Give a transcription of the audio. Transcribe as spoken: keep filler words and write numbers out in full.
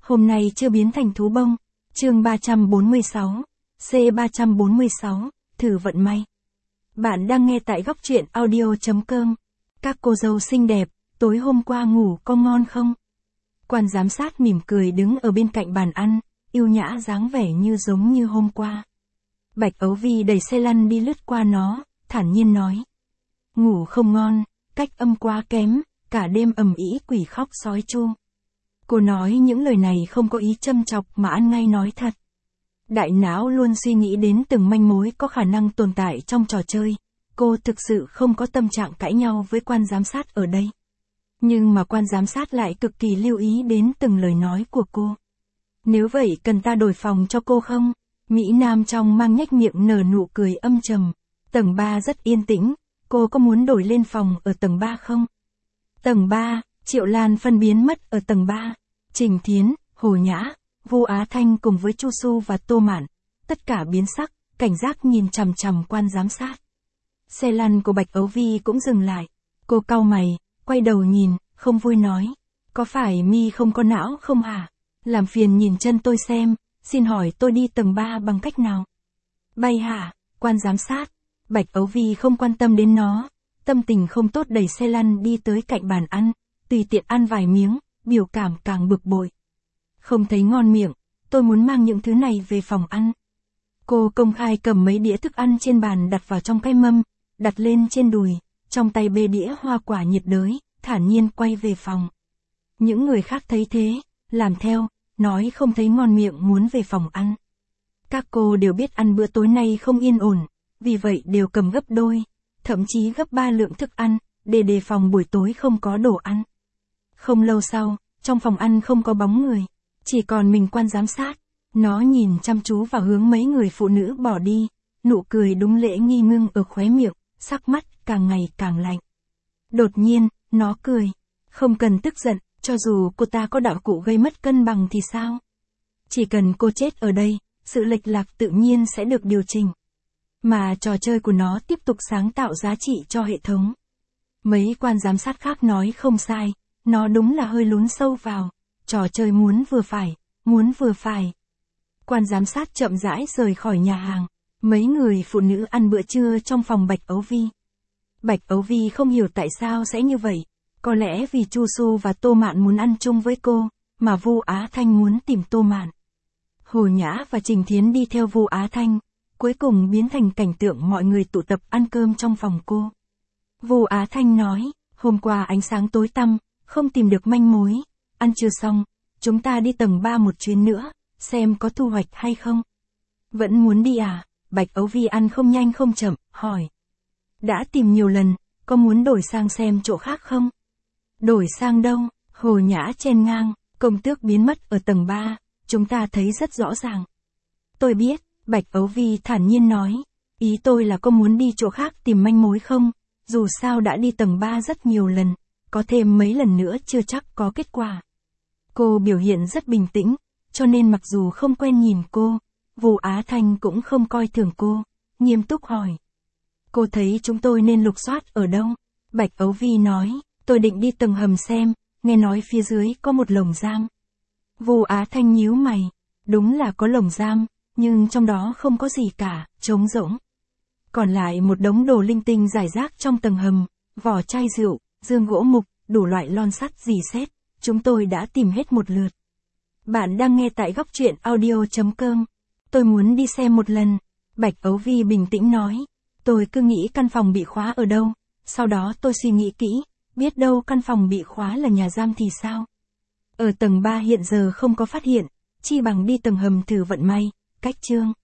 Hôm nay chưa biến thành thú bông. Chương ba trăm bốn mươi sáu. C ba trăm bốn mươi sáu, thử vận may. Bạn đang nghe tại góc truyện audio chấm com. Các cô dâu xinh đẹp, tối hôm qua ngủ có ngon không? Quan giám sát mỉm cười đứng ở bên cạnh bàn ăn, yêu nhã dáng vẻ như giống như hôm qua. Bạch Ấu Vi đẩy xe lăn đi lướt qua nó, thản nhiên nói. Ngủ không ngon, cách âm quá kém, cả đêm ầm ĩ quỷ khóc sói chu. Cô nói những lời này không có ý châm chọc mà ăn ngay nói thật. Đại não luôn suy nghĩ đến từng manh mối có khả năng tồn tại trong trò chơi. Cô thực sự không có tâm trạng cãi nhau với quan giám sát ở đây. Nhưng mà quan giám sát lại cực kỳ lưu ý đến từng lời nói của cô. Nếu vậy cần ta đổi phòng cho cô không? Mỹ Nam trong mang nhếch miệng nở nụ cười âm trầm. Tầng ba rất yên tĩnh, cô có muốn đổi lên phòng ở tầng ba không? Tầng ba, Triệu Lan phân biến mất ở tầng ba. Trình Thiến, Hồ Nhã, Vu Á Thanh cùng với Chu Su và Tô Mạn, tất cả biến sắc, cảnh giác nhìn chằm chằm quan giám sát. Xe lăn của Bạch Ấu Vi cũng dừng lại. Cô cau mày, quay đầu nhìn, không vui nói. Có phải mi không có não không hả? Làm phiền nhìn chân tôi xem, xin hỏi tôi đi tầng ba bằng cách nào? Bay hả? Quan giám sát. Bạch Ấu Vi không quan tâm đến nó. Tâm tình không tốt đẩy xe lăn đi tới cạnh bàn ăn, tùy tiện ăn vài miếng, biểu cảm càng bực bội. Không thấy ngon miệng, tôi muốn mang những thứ này về phòng ăn. Cô công khai cầm mấy đĩa thức ăn trên bàn đặt vào trong cái mâm, đặt lên trên đùi, trong tay bê đĩa hoa quả nhiệt đới, thản nhiên quay về phòng. Những người khác thấy thế, làm theo, nói không thấy ngon miệng muốn về phòng ăn. Các cô đều biết ăn bữa tối nay không yên ổn, vì vậy đều cầm gấp đôi, thậm chí gấp ba lượng thức ăn, để đề phòng buổi tối không có đồ ăn. Không lâu sau, trong phòng ăn không có bóng người, chỉ còn mình quan giám sát. Nó nhìn chăm chú vào hướng mấy người phụ nữ bỏ đi, nụ cười đúng lễ nghi ngưng ở khóe miệng, sắc mắt càng ngày càng lạnh. Đột nhiên, nó cười. Không cần tức giận, cho dù cô ta có đạo cụ gây mất cân bằng thì sao? Chỉ cần cô chết ở đây, sự lệch lạc tự nhiên sẽ được điều chỉnh. Mà trò chơi của nó tiếp tục sáng tạo giá trị cho hệ thống. Mấy quan giám sát khác nói không sai, nó đúng là hơi lún sâu vào. Trò chơi muốn vừa phải, muốn vừa phải. Quan giám sát chậm rãi rời khỏi nhà hàng. Mấy người phụ nữ ăn bữa trưa trong phòng Bạch Ấu Vi. Bạch Ấu Vi không hiểu tại sao sẽ như vậy. Có lẽ vì Chu Su và Tô Mạn muốn ăn chung với cô, mà Vu Á Thanh muốn tìm Tô Mạn. Hồ Nhã và Trình Thiến đi theo Vu Á Thanh, cuối cùng biến thành cảnh tượng mọi người tụ tập ăn cơm trong phòng cô. Vu Á Thanh nói, hôm qua ánh sáng tối tăm, không tìm được manh mối. Ăn chưa xong, chúng ta đi tầng ba một chuyến nữa, xem có thu hoạch hay không. Vẫn muốn đi à? Bạch Ấu Vi ăn không nhanh không chậm, hỏi. Đã tìm nhiều lần, có muốn đổi sang xem chỗ khác không? Đổi sang đâu? Hồ Nhã chen ngang, công tước biến mất ở tầng ba, chúng ta thấy rất rõ ràng. Tôi biết, Bạch Ấu Vi thản nhiên nói. Ý tôi là có muốn đi chỗ khác tìm manh mối không? Dù sao đã đi tầng ba rất nhiều lần, có thêm mấy lần nữa chưa chắc có kết quả. Cô biểu hiện rất bình tĩnh, cho nên mặc dù không quen nhìn cô, Vu Á Thanh cũng không coi thường cô, nghiêm túc hỏi. Cô thấy chúng tôi nên lục soát ở đâu? Bạch Ấu Vi nói, tôi định đi tầng hầm xem, nghe nói phía dưới có một lồng giam. Vu Á Thanh nhíu mày, đúng là có lồng giam, nhưng trong đó không có gì cả, trống rỗng. Còn lại một đống đồ linh tinh rải rác trong tầng hầm, vỏ chai rượu, dương gỗ mục, đủ loại lon sắt rỉ sét, chúng tôi đã tìm hết một lượt. Bạn đang nghe tại góc truyện audio chấm com. Tôi muốn đi xem một lần. Bạch Ấu Vi bình tĩnh nói. Tôi cứ nghĩ căn phòng bị khóa ở đâu. Sau đó tôi suy nghĩ kỹ. Biết đâu căn phòng bị khóa là nhà giam thì sao? Ở tầng ba hiện giờ không có phát hiện. Chi bằng đi tầng hầm thử vận may. Cách chương.